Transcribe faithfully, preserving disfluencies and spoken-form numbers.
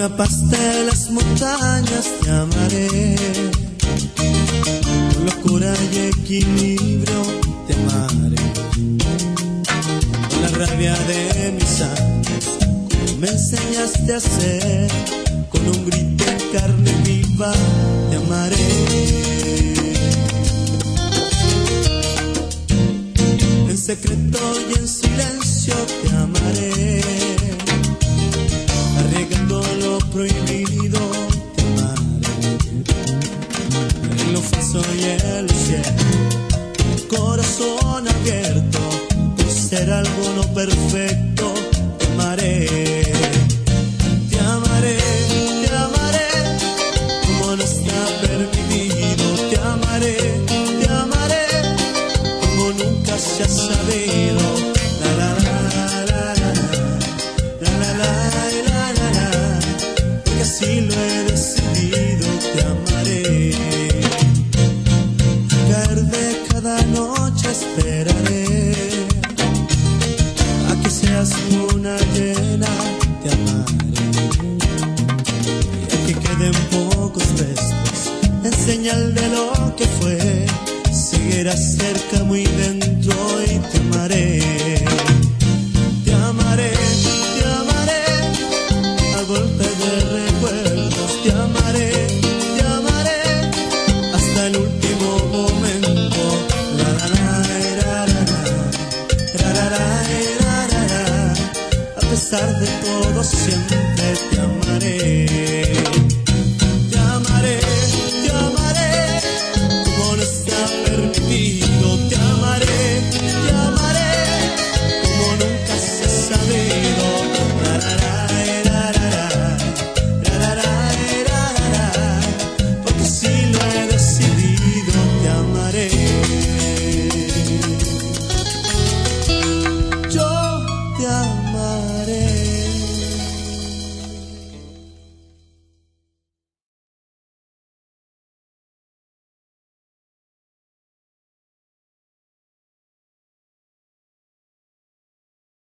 la paz de las montañas te amaré, con locura y equilibrio te amaré, con la rabia de mis años, como me enseñaste a hacer, con un grito en carne viva te amaré. En secreto y en silencio te amaré, arriesgando lo prohibido te amaré, en lo falso y en lo cierto, corazón abierto, por ser algo no perfecto te amaré. Te amaré, te amaré, como no está permitido, te amaré, te amaré, como nunca se ha sabido. La la la la la la la la la la la, porque así lo he decidido, te amaré. Al caer de cada noche esperaré a que seas luna llena, te amaré, y a que queden pocos restos en señal de lo que fue, seguirás cerca muy dentro y te amaré. Te amaré, te amaré, a golpe de recuerdos, te amaré, te amaré, hasta el último momento. La la la la la la la la la la, a pesar de todo siempre te amaré.